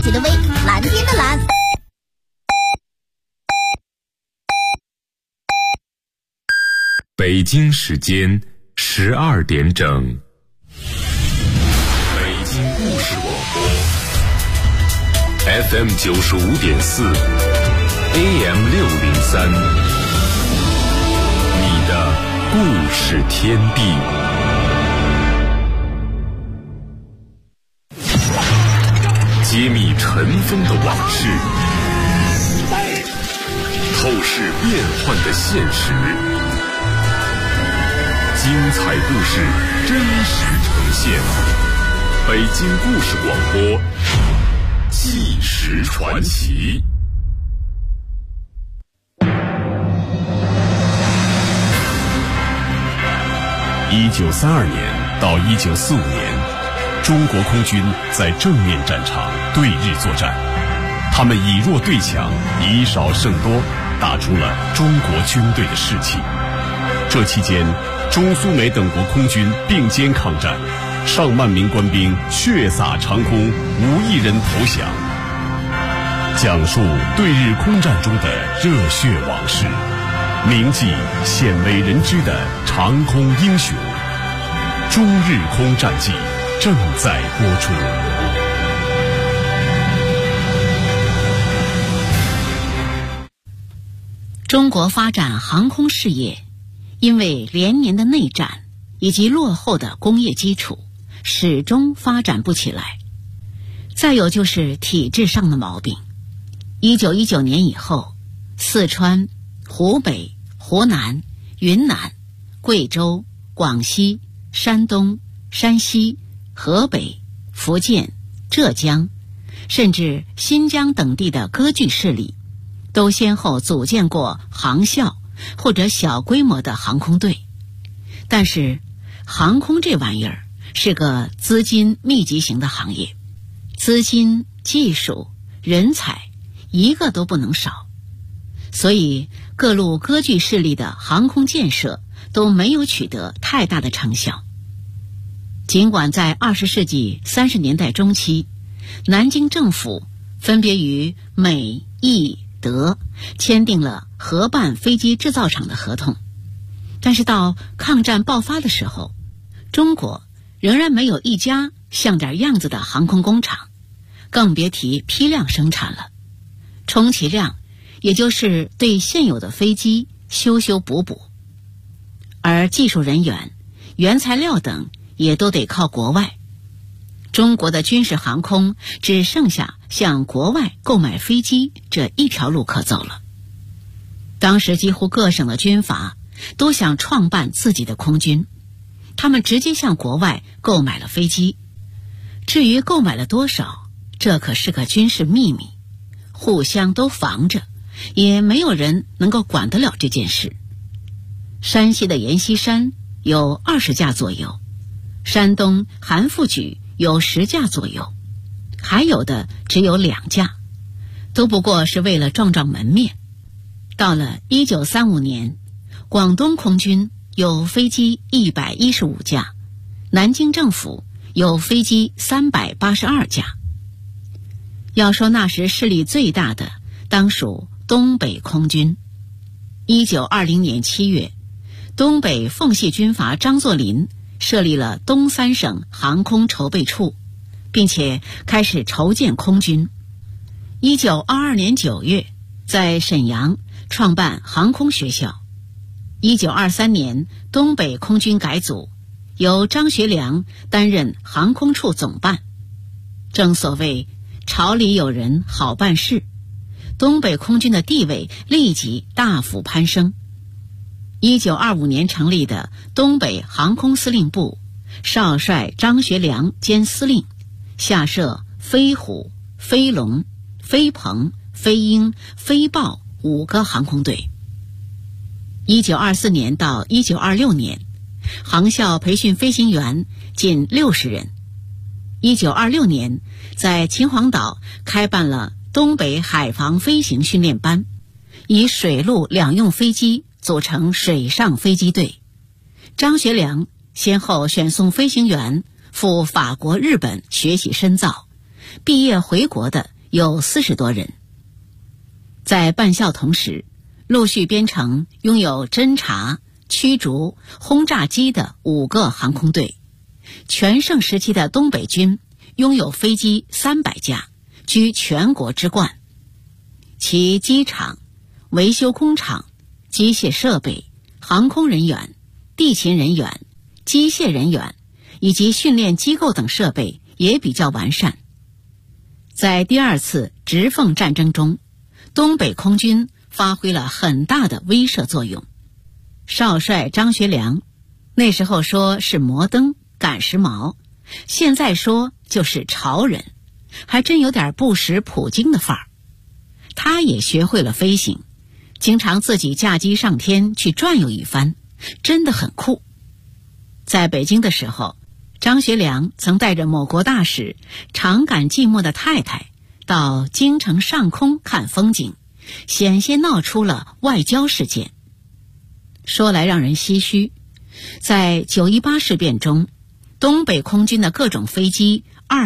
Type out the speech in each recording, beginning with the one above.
水的微，蓝天的蓝。 北京时间12点整。北京故事广播 FM 95.4 AM 603，你的故事天地。揭秘尘封的往事，透视变幻的现实，精彩故事真实呈现。北京故事广播，纪实传奇。1932年到1945年，中国空军在正面战场对日作战，他们以弱对强，以少胜多，打出了中国军队的士气。这期间，中苏美等国空军并肩抗战，上万名官兵血洒长空，无一人投降。讲述对日空战中的热血往事，铭记鲜为人知的长空英雄。中日空战记正在播出。 中国发展航空事业，因为连年的内战以及落后的工业基础，始终发展不起来。再有就是体制上的毛病。1919年以后，四川、湖北、湖南、云南、贵州、广西、山东、山西、河北、福建、浙江，甚至新疆等地的割据势力，都先后组建过航校或者小规模的航空队。但是航空这玩意儿是个资金密集型的行业，资金、技术、人才一个都不能少，所以各路割据势力的航空建设都没有取得太大的成效。尽管在20世纪30年代中期，南京政府分别与美、意、德签订了合办飞机制造厂的合同，但是到抗战爆发的时候，中国仍然没有一家像点样子的航空工厂，更别提批量生产了。充其量也就是对现有的飞机修修补补，而技术人员、原材料等也都得靠国外。中国的军事航空只剩下向国外购买飞机这一条路可走了。当时几乎各省的军阀都想创办自己的空军，他们直接向国外购买了飞机。至于购买了多少，这可是个军事秘密，互相都防着，也没有人能够管得了这件事。山西的阎锡山有20架左右，山东韩复榘有10架左右，还有的只有2架，都不过是为了壮壮门面。到了1935年，广东空军有飞机115架，南京政府有飞机382架。要说那时势力最大的，当属东北空军。1920年7月，东北奉系军阀张作霖设立了东三省航空筹备处，并且开始筹建空军。1922年9月，在沈阳创办航空学校。1923年，东北空军改组，由张学良担任航空处总办。正所谓朝里有人好办事，东北空军的地位立即大幅攀升。1925年成立的东北航空司令部，少帅张学良兼司令，下设飞虎、飞龙、飞鹏、飞鹰、飞豹5个航空队。1924年到1926年，航校培训飞行员近60人。1926年，在秦皇岛开办了东北海防飞行训练班，以水陆两用飞机组成水上飞机队。张学良先后选送飞行员赴法国、日本学习深造，毕业回国的有40多人。在办校同时，陆续编成拥有侦察、驱逐、轰炸机的5个航空队。全盛时期的东北军拥有飞机300架，居全国之冠。其机场、维修工厂、机械设备、航空人员、地勤人员、机械人员以及训练机构等设备也比较完善。在第2次直奉战争中，东北空军发挥了很大的威慑作用。少帅张学良那时候说是摩登赶时髦，现在说就是潮人，还真有点不识普京的范儿。他也学会了飞行，经常自己驾机上天去转悠一番，真的很酷。在北京的时候，张学良曾带着某国大使常感寂寞的太太到京城上空看风景，险些闹出了外交事件。说来让人唏嘘，在9·18事变中，东北空军的各种飞机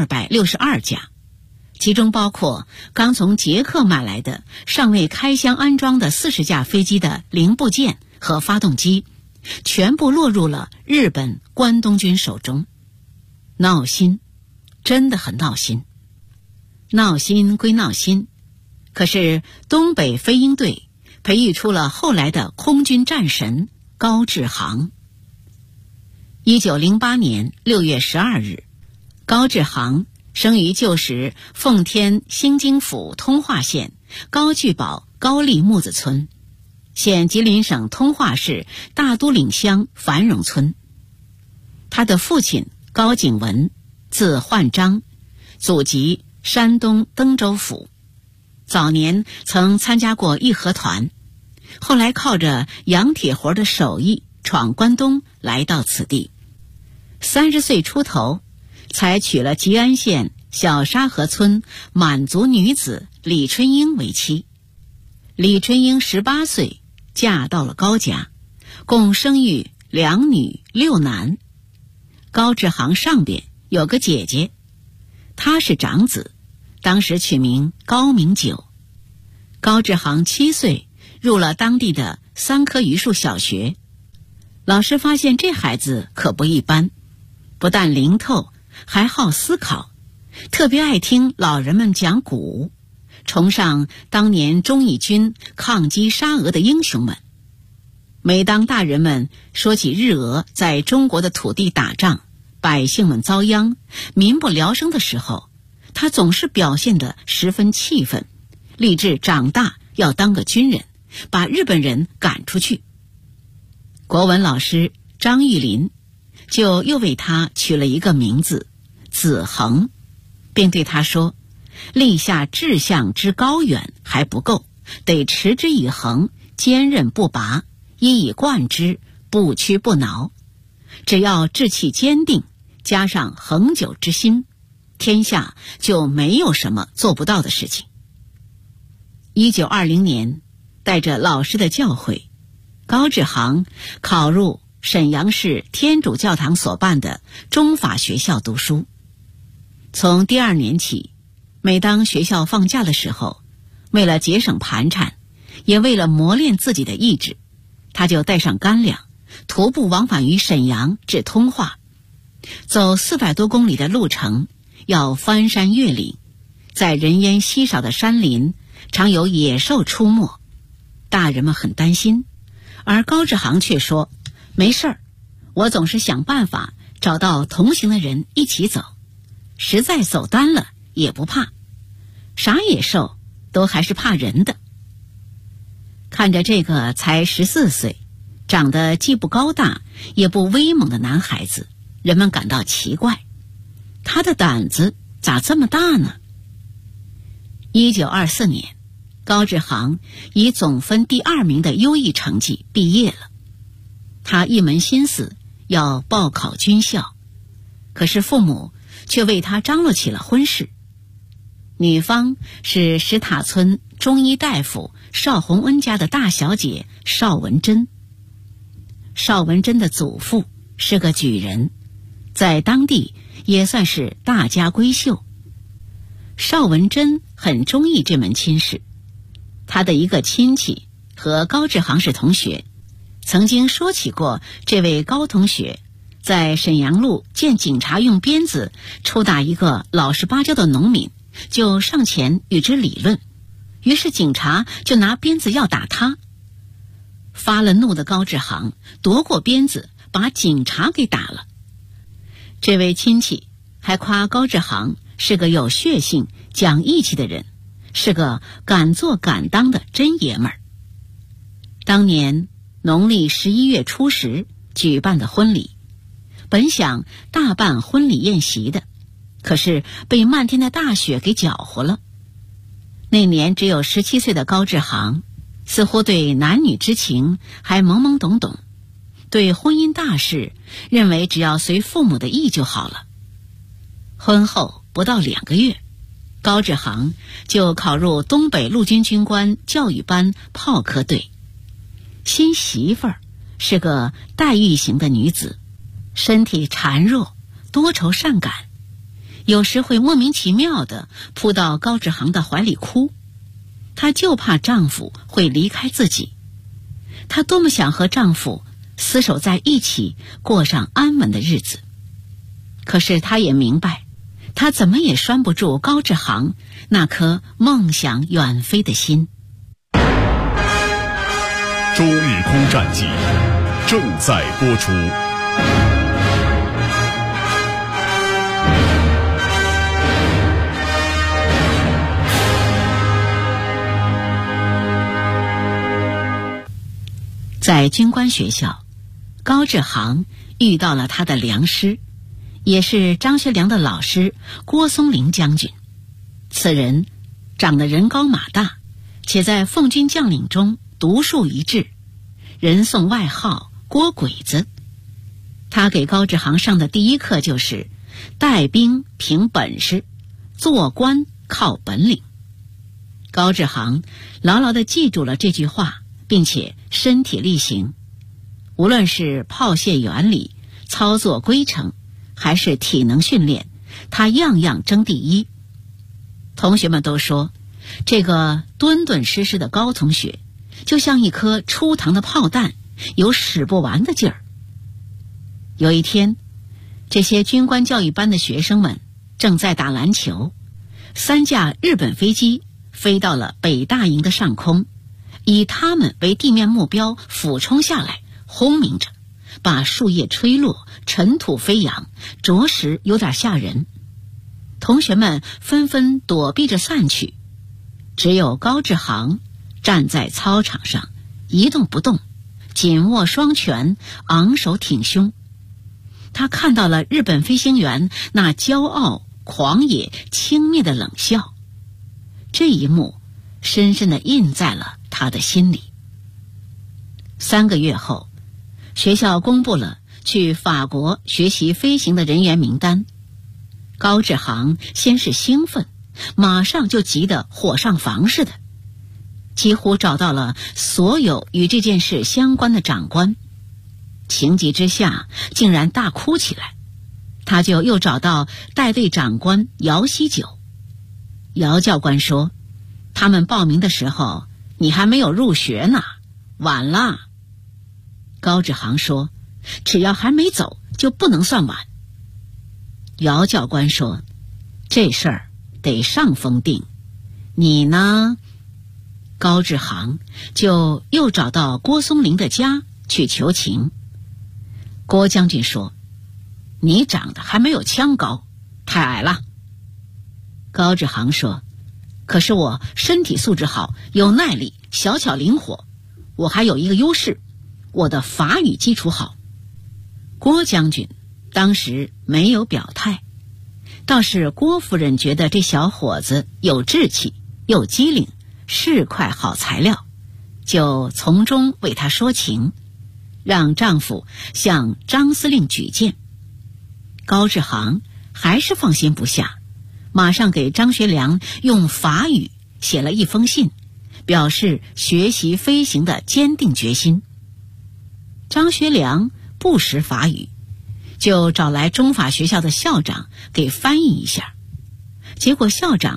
262架，其中包括刚从捷克买来的尚未开箱安装的40架飞机的零部件和发动机，全部落入了日本关东军手中。闹心，真的很闹心。闹心归闹心，可是东北飞鹰队培育出了后来的空军战神高志航。1908年6月12日，高志航生于旧时奉天兴京府通化县高聚堡高丽木子村，现吉林省通化市大都岭乡繁荣村。他的父亲高景文，字焕章，祖籍山东登州府，早年曾参加过义和团，后来靠着洋铁活的手艺闯关东，来到此地。30岁出头，才娶了吉安县小沙河村满族女子李春英为妻。李春英18岁嫁到了高家，共生育2女6男。高志航上边有个姐姐，她是长子，当时取名高明九。高志航7岁入了当地的3棵榆树小学，老师发现这孩子可不一般，不但灵透，还好思考，特别爱听老人们讲古，崇尚当年忠义军抗击沙俄的英雄们。每当大人们说起日俄在中国的土地打仗，百姓们遭殃，民不聊生的时候，他总是表现得十分气愤，立志长大要当个军人，把日本人赶出去。国文老师张玉林就又为他取了一个名字子恒，便对他说，立下志向之高远还不够，得持之以恒，坚韧不拔，一以贯之，不屈不挠。只要志气坚定，加上恒久之心，天下就没有什么做不到的事情。1920年，带着老师的教诲，高志航考入沈阳市天主教堂所办的中法学校读书。从第2年起，每当学校放假的时候，为了节省盘缠，也为了磨练自己的意志，他就带上干粮，徒步往返于沈阳至通化，走400多公里的路程，要翻山越岭，在人烟稀少的山林，常有野兽出没，大人们很担心，而高志航却说，没事儿，我总是想办法找到同行的人一起走，实在走单了也不怕，啥野兽都还是怕人的。看着这个才14岁，长得既不高大也不威猛的男孩子，人们感到奇怪，他的胆子咋这么大呢？1924年，高志航以总分第2名的优异成绩毕业了。他一门心思要报考军校，可是父母却为他张罗起了婚事。女方是石塔村中医大夫邵洪恩家的大小姐邵文珍。邵文珍的祖父是个举人，在当地也算是大家闺秀。 邵文珍很中意这门亲事。他的一个亲戚和高志航是同学，曾经说起过这位高同学在沈阳路见警察用鞭子抽打一个老实巴交的农民，就上前与之理论，于是警察就拿鞭子要打他。发了怒的高志航夺过鞭子，把警察给打了。这位亲戚还夸高志航是个有血性、讲义气的人，是个敢做敢当的真爷们儿。当年农历11月初10举办的婚礼，本想大办婚礼宴席的，可是被漫天的大雪给搅和了。那年只有17岁的高志航，似乎对男女之情还懵懵懂懂，对婚姻大事认为只要随父母的意就好了。婚后不到2个月，高志航就考入东北陆军军官教育班炮科队。新媳妇儿是个黛玉型的女子，身体孱弱，多愁善感，有时会莫名其妙地扑到高志航的怀里哭。她就怕丈夫会离开自己，她多么想和丈夫厮守在一起，过上安稳的日子。可是她也明白，她怎么也拴不住高志航那颗梦想远飞的心。 周日空战记正在播出。 在军官学校，高志航遇到了他的良师，也是张学良的老师郭松龄将军。此人长得人高马大，且在奉军将领中独树一帜，人送外号郭鬼子。他给高志航上的第一课就是带兵凭本事，做官靠本领。高志航牢牢地记住了这句话，并且身体力行。无论是炮械原理、操作规程，还是体能训练，他样样争第一。同学们都说，这个敦敦实实的高同学就像一颗出膛的炮弹，有使不完的劲儿。有一天，这些军官教育班的学生们正在打篮球，3架日本飞机飞到了北大营的上空，以他们为地面目标俯冲下来，轰鸣着，把树叶吹落，尘土飞扬，着实有点吓人。同学们纷纷躲避着散去，只有高志航站在操场上一动不动，紧握双拳，昂首挺胸。他看到了日本飞行员那骄傲、狂野、轻蔑的冷笑，这一幕深深地印在了他的心里。3个月后，学校公布了去法国学习飞行的人员名单。高志航先是兴奋，马上就急得火上房似的，几乎找到了所有与这件事相关的长官。情急之下竟然大哭起来，他就又找到带队长官姚锡九。姚教官说，他们报名的时候你还没有入学呢，晚了。高志航说，只要还没走就不能算晚。姚教官说，这事儿得上峰定，你呢？高志航就又找到郭松龄的家去求情。郭将军说，你长得还没有枪高，太矮了。高志航说，可是我身体素质好，有耐力，小巧灵活，我还有一个优势，我的法语基础好。郭将军当时没有表态，倒是郭夫人觉得这小伙子有志气，又机灵，是块好材料，就从中为他说情，让丈夫向张司令举荐。高志航还是放心不下，马上给张学良用法语写了一封信，表示学习飞行的坚定决心。张学良不识法语，就找来中法学校的校长给翻译一下，结果校长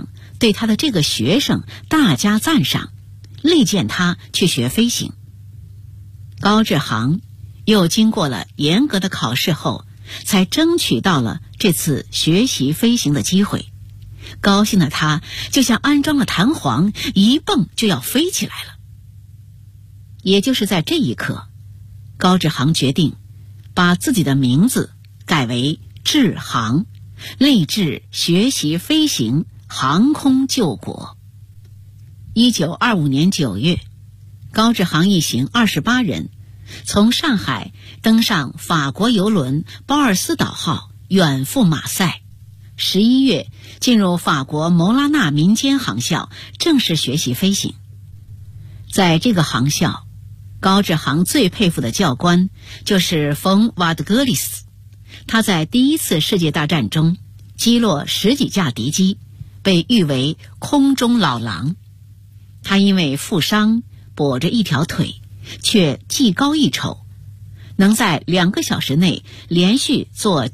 对他的这个学生大加赞赏，力荐他去学飞行。高志航又经过了严格的考试后，才争取到了这次学习飞行的机会。高兴的他就像安装了弹簧，一蹦就要飞起来了。也就是在这一刻，高志航决定把自己的名字改为志航，立志学习飞行，航空救国。1925年9月，高志航一行28人从上海登上法国邮轮包尔斯岛号，远赴马赛。11月进入法国牟拉纳民间航校，正式学习飞行。在这个航校，高志航最佩服的教官就是冯·瓦德格里斯。他在第一次世界大战中击落10几架敌机，被誉为空中老狼。他因为负伤跛着一条腿，却技高一筹，能在2个小时内连续做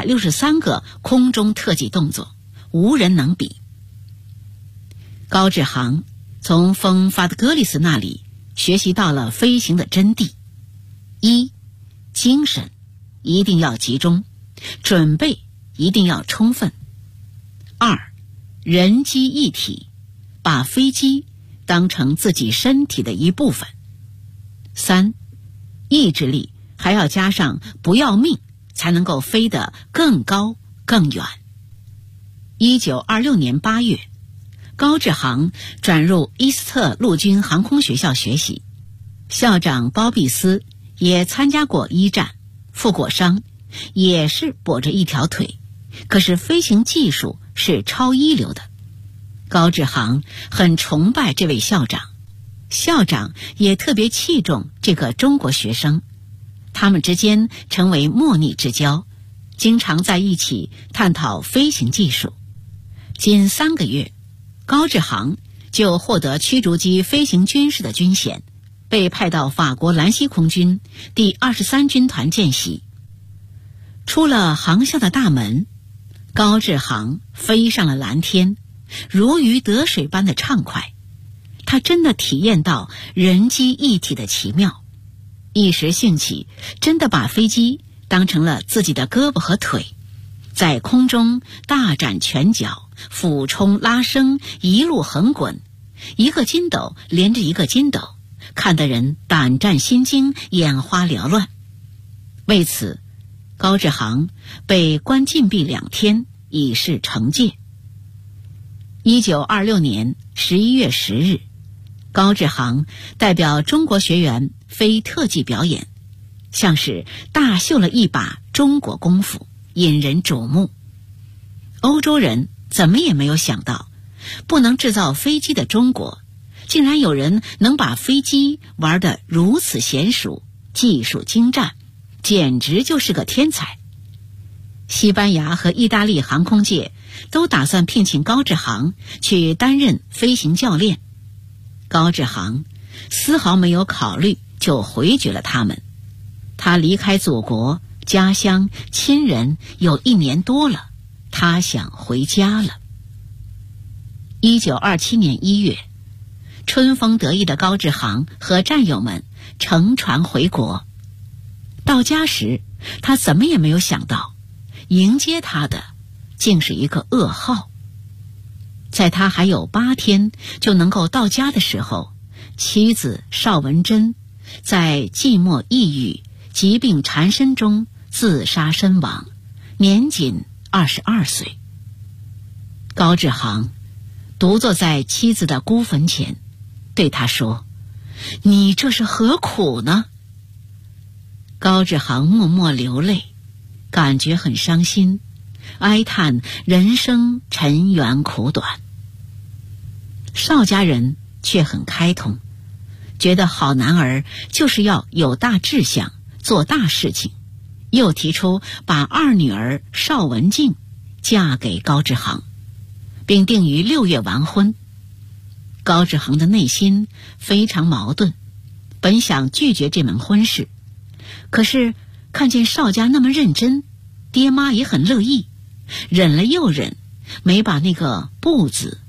963个空中特技动作，无人能比。高志航从冯·法德格里斯那里学习到了飞行的真谛：一、精神一定要集中，准备一定要充分；二、人机一体，把飞机当成自己身体的一部分；三、意志力还要加上不要命，才能够飞得更高更远。1926年8月，高志航转入伊斯特陆军航空学校学习，校长包庇斯也参加过一战，负过伤，也是跛着一条腿，可是飞行技术是超一流的。高志航很崇拜这位校长，校长也特别器重这个中国学生，他们之间成为莫逆之交，经常在一起探讨飞行技术。仅3个月，高志航就获得驱逐机飞行军士的军衔，被派到法国兰西空军第23军团见习。出了航校的大门，高志航飞上了蓝天，如鱼得水般的畅快。他真的体验到人机一体的奇妙，一时兴起，真的把飞机当成了自己的胳膊和腿，在空中大展拳脚，俯冲拉升，一路横滚，一个筋斗连着一个筋斗，看得人胆战心惊，眼花缭乱。为此，高志航被关禁闭2天，以示惩戒。1926年11月10日，高志航代表中国学员飞特技表演，像是大秀了一把中国功夫，引人瞩目。欧洲人怎么也没有想到，不能制造飞机的中国，竟然有人能把飞机玩得如此娴熟，技术精湛，简直就是个天才。西班牙和意大利航空界都打算聘请高志航去担任飞行教练，高志航丝毫没有考虑，就回绝了他们。他离开祖国、家乡、亲人有1年多了，他想回家了。1927年1月，春风得意的高志航和战友们乘船回国。到家时，他怎么也没有想到，迎接他的竟是一个噩耗。在他还有8天就能够到家的时候，妻子邵文珍在寂寞抑郁、疾病缠身中自杀身亡，年仅22岁。高志航独坐在妻子的孤坟前，对他说：“你这是何苦呢？”高志航默默流泪，感觉很伤心，哀叹人生尘缘苦短。邵家人却很开通，觉得好男儿就是要有大志向，做大事情，又提出把2女儿邵文静嫁给高志航，并定于6月完婚。高志航的内心非常矛盾，本想拒绝这门婚事，可是看见邵家那么认真，爹妈也很乐意，忍了又忍，没把那个不字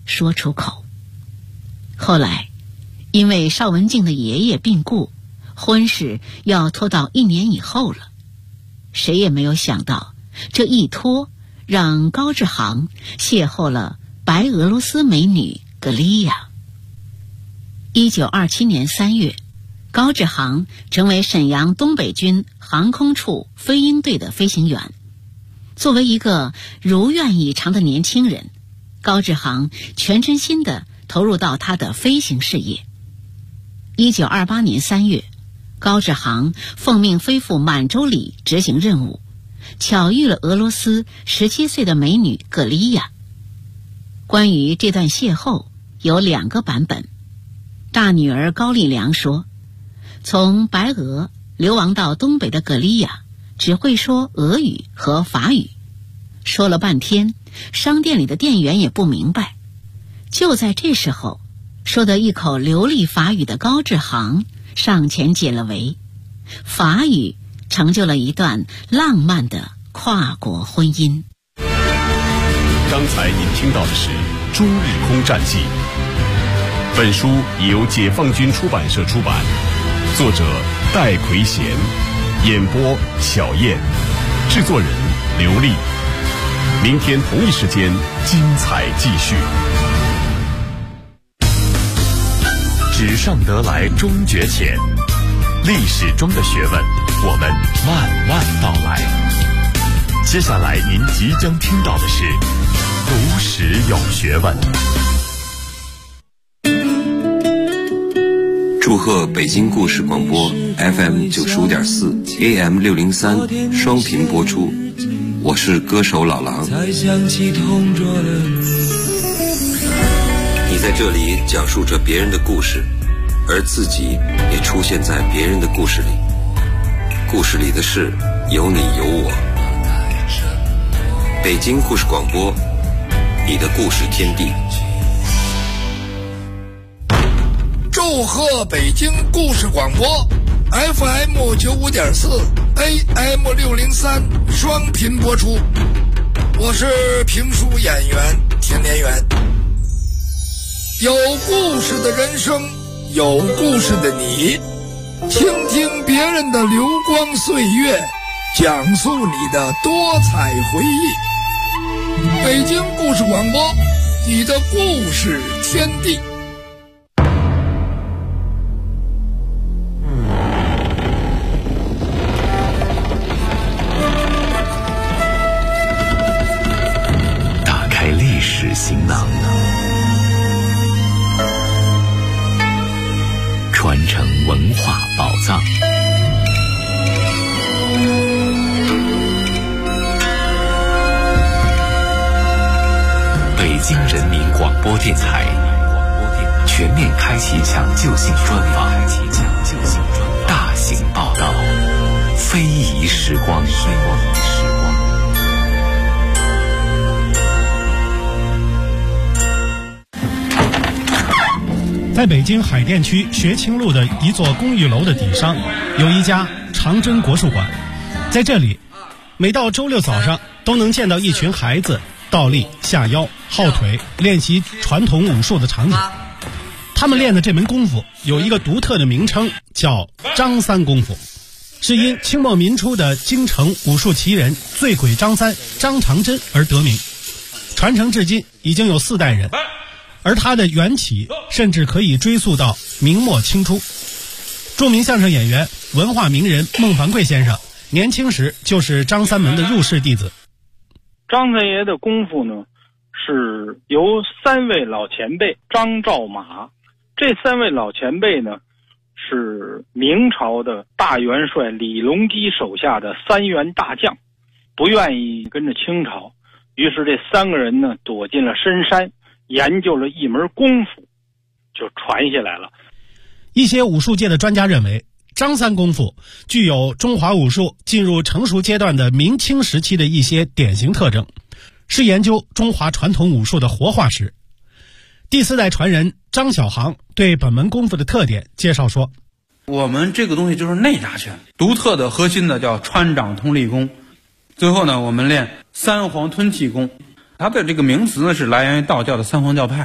说出口。后来因为邵文静的爷爷病故，婚事要拖到1年以后了。谁也没有想到，这一拖让高志航邂逅了白俄罗斯美女格丽亚。1927年3月，高志航成为沈阳东北军航空处飞鹰队的飞行员。作为一个如愿以偿的年轻人，高志航全身心地投入到他的飞行事业。1928年3月，高志航奉命飞赴满洲里执行任务，巧遇了俄罗斯17岁的美女格丽亚。关于这段邂逅有2个版本。大女儿高丽良说，从白俄流亡到东北的格丽亚只会说俄语和法语，说了半天，商店里的店员也不明白。就在这时候，说得一口流利法语的高志航上前解了围，法语成就了一段浪漫的跨国婚姻。 刚才您听到的是《中日空战记》，本书由解放军出版社出版，作者戴奎贤，演播小燕，制作人刘丽。明天同一时间精彩继续。纸上得来终觉浅，历史中的学问，我们慢慢道来。接下来您即将听到的是读史有学问。 祝贺北京故事广播 FM 95.4 AM 603双频播出，我是歌手老狼。你在这里讲述着别人的故事，而自己也出现在别人的故事里，故事里的事有你有我。北京故事广播，你的故事天地。 祝贺北京故事广播 FM 95.4 AM 603双频播出，我是评书演员田连元。有故事的人生，有故事的你，倾听别人的流光岁月，讲述你的多彩回忆。北京故事广播，你的故事天地。 打开历史行囊，传承文化宝藏。北京人民广播电台全面开启抢救性专访，大型报道，非遗时光。 在北京海淀区学清路的一座公寓楼的底上，有一家长征国术馆。在这里，每到周六早上都能见到一群孩子倒立、下腰、耗腿，练习传统武术的场景。他们练的这门功夫有一个独特的名称，叫张三功夫，是因清末民初的京城武术奇人醉鬼张三张长珍而得名，传承至今已经有4代人，而它的缘起甚至可以追溯到明末清初。著名相声演员、文化名人孟凡贵先生年轻时就是张三门的入室弟子。 张三爷的功夫呢，是由3位老前辈张赵马，这3位老前辈呢是明朝的大元帅李隆基手下的3员大将，不愿意跟着清朝，于是这3个人呢躲进了深山，研究了一门功夫，就传下来了。 一些武术界的专家认为，张三功夫具有中华武术进入成熟阶段的明清时期的一些典型特征，是研究中华传统武术的活化石。第4代传人张小航对本门功夫的特点介绍说， 我们这个东西就是内家拳，独特的核心的叫穿掌通力功。最后呢，我们练三皇吞气功，它的这个名词呢是来源于道教的三皇教派。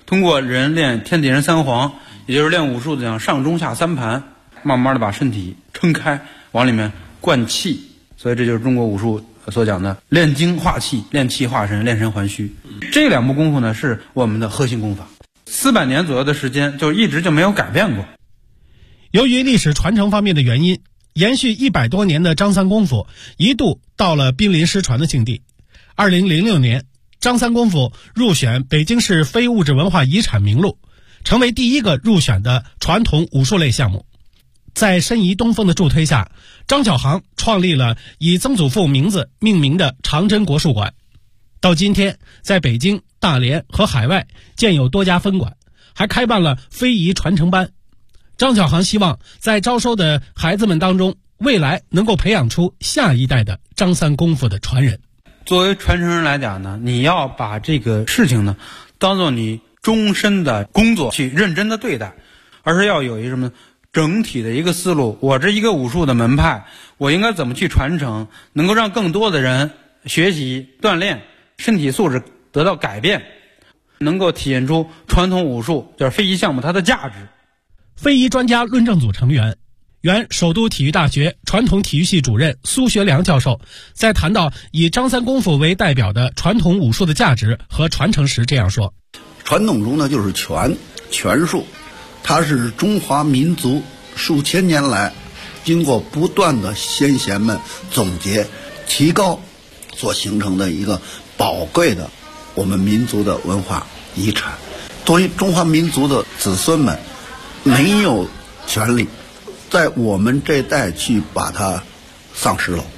通过人练天地人三皇，也就是练武术的讲上中下三盘，慢慢的把身体撑开，往里面灌气。所以这就是中国武术所讲的练精化气、练气化神、练神还虚。这两部功夫呢是我们的核心功法，400年左右的时间就一直就没有改变过。 由于历史传承方面的原因，延续100多年的张三功夫一度到了濒临失传的境地。2006年，张三功夫入选北京市非物质文化遗产名录，成为第一个入选的传统武术类项目。在申遗东风的助推下，张小航创立了以曾祖父名字命名的长征国术馆。到今天，在北京、大连和海外建有多家分馆，还开办了非遗传承班。张小航希望在招收的孩子们当中，未来能够培养出下一代的张三功夫的传人。 作为传承人来讲呢，你要把这个事情呢当做你终身的工作去认真的对待，而是要有一个什么整体的一个思路。我这一个武术的门派，我应该怎么去传承，能够让更多的人学习锻炼，身体素质得到改变，能够体现出传统武术就是非遗项目它的价值。 非遗专家论证组成员、原首都体育大学传统体育系主任苏学良教授在谈到以张三功夫为代表的传统武术的价值和传承时这样说： 传统中呢就是拳术，它是中华民族数千年来经过不断的先贤们总结提高所形成的一个宝贵的我们民族的文化遗产。作为中华民族的子孙们，没有权利在我们这代去把它丧失了。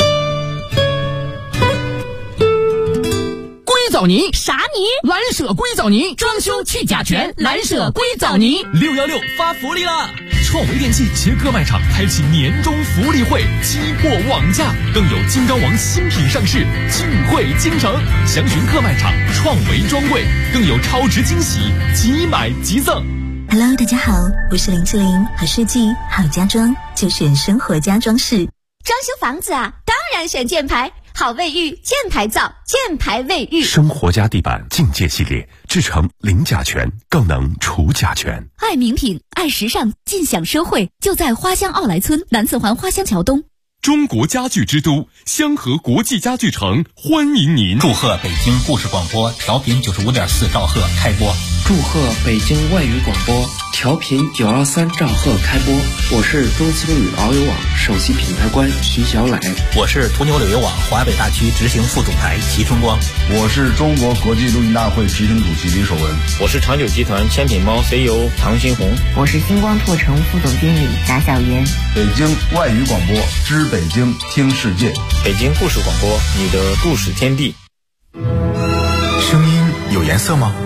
硅藻泥啥泥？ 蓝舍硅藻泥，装修去甲醛，蓝舍硅藻泥。 616发福利啦！创维电器携各卖场开启年终福利会，激货网价，更有金刚王新品上市，聚会京城。详询各卖场创维专柜，更有超值惊喜，即买即赠。 Hello， 大家好，我是林志玲，好设计好家装就选生活家装饰。 装修房子啊，当然选箭牌，好卫浴，箭牌皂，箭牌卫浴。 生活家地板境界系列，制成零甲醛，更能除甲醛。 爱名品，爱时尚，尽享奢惠，就在花乡奥莱村南四环花乡桥东。 中国家具之都香河国际家具城欢迎您！ 祝贺北京故事广播调频95.4兆赫开播！ 祝贺北京外语广播调频913兆赫开播！我是中西路语遨游网首席品牌官徐小磊， 我是途牛旅游网华北大区执行副总裁齐春光， 我是中国国际录音大会执行主席李守文， 我是长久集团千品猫 CEO 唐新红， 我是星光拓城副总经理贾小妍。 北京外语广播知北京听世界， 北京故事广播，你的故事天地。 声音有颜色吗？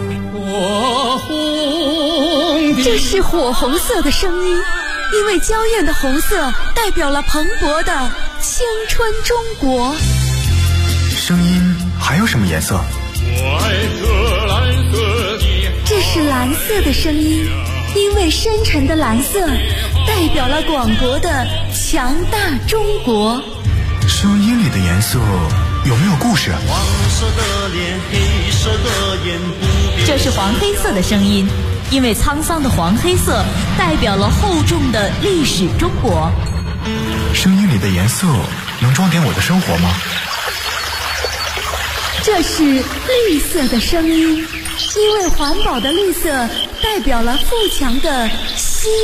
这是火红色的声音，因为娇艳的红色代表了蓬勃的青春中国。 声音还有什么颜色？ 这是蓝色的声音，因为深沉的蓝色代表了广博的强大中国。 声音里的颜色有没有故事？ 黄色的脸，黑色的眼， 这是黄黑色的声音，因为沧桑的黄黑色代表了厚重的历史中国。 声音里的颜色能装点我的生活吗？ 这是绿色的声音，因为环保的绿色代表了富强的